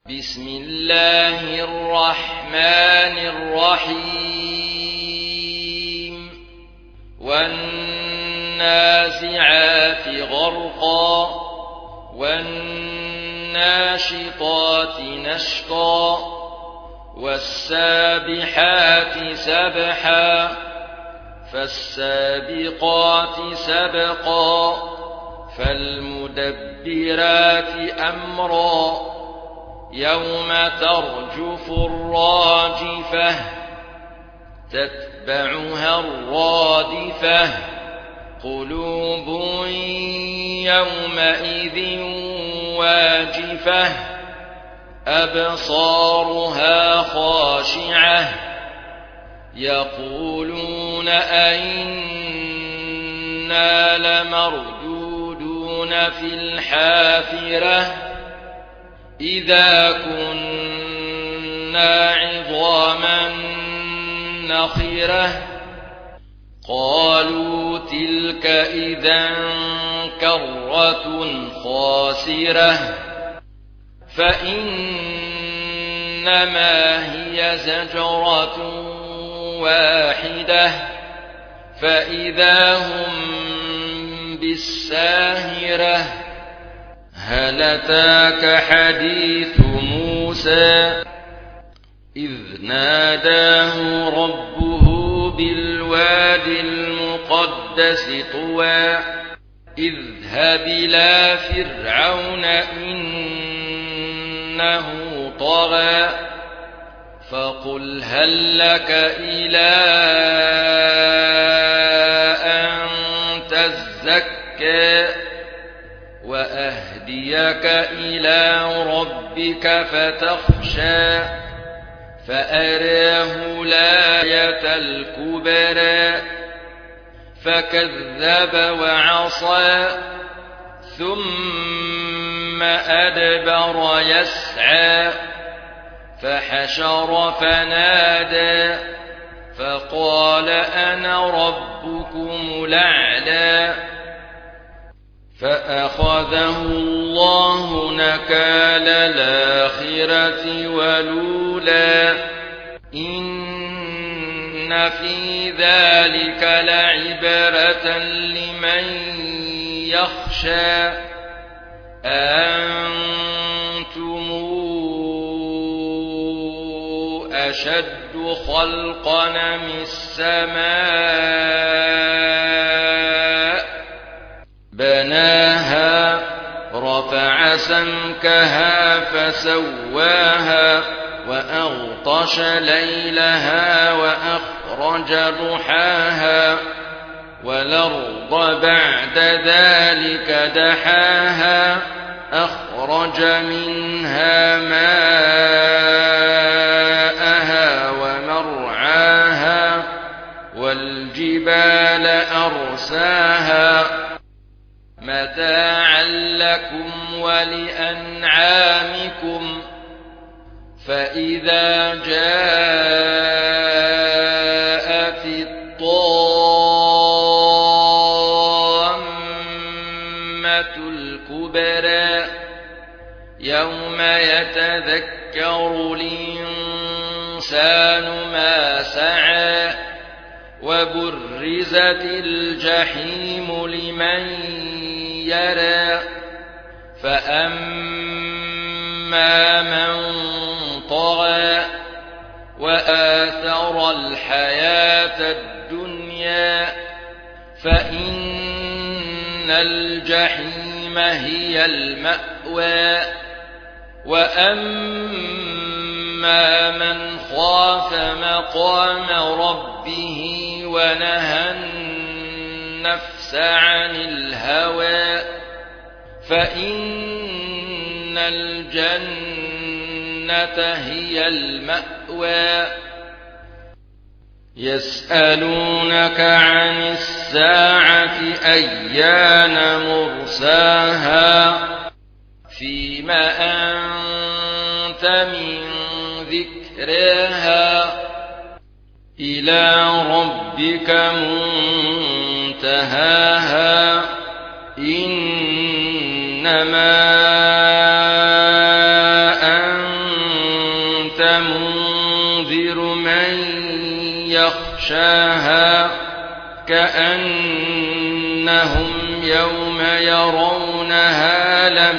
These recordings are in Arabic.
بسم الله الرحمن الرحيم والنازعات غرقا والناشطات نشطا والسابحات سبحا فالسابقات سبقا فالمدبرات أمرا يوم ترجف الراجفة تتبعها الرادفة قلوب يومئذ واجفة أبصارها خاشعة يقولون أئنا لمردودون في الحافرة إذا كنا عظاما نخرة قالوا تلك إذا كرة خاسرة فإنما هي زجرة واحدة فإذا هم بالساهرة هل أتاك حديث موسى إذ ناداه ربه بالواد المقدس طوى اذهب إلى فرعون إنه طغى فقل هل لك إلى أن تزكى وأهديك إلى ربك فتخشى فأراه الآية الكبرى فكذب وعصى ثم أدبر يسعى فحشر فنادى فقال أنا ربكم الأعلى فأخذه الله نكال الآخرة والأولى إن في ذلك لعبرة لمن يخشى أأنتم أشد خلقا من السماء بناها رفع سمكها فسواها وأغطش ليلها وأخرج ضحاها والأرض بعد ذلك دحاها أخرج منها ماءها ومرعاها والجبال أرساها متاعا لكم ولأنعامكم فإذا جاءت الطامة الكبرى يوم يتذكر الإنسان ما سعى وبرزت الجحيم لمن يرى فأما من طغى وآثر الحياة الدنيا فإن الجحيم هي المأوى وأما من خاف مقام ربه ونهى النفس عن الهوى فإن الجنة هي المأوى يسألونك عن الساعة أيان مرساها فيما أنت من ذكرها إلى ربك منتهاها إنما أنت كنت منذر من يخشاها كأنهم يوم يرونها لم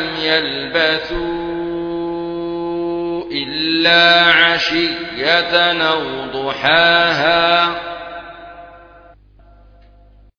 يلبثوا إلا عشية أو ضحاها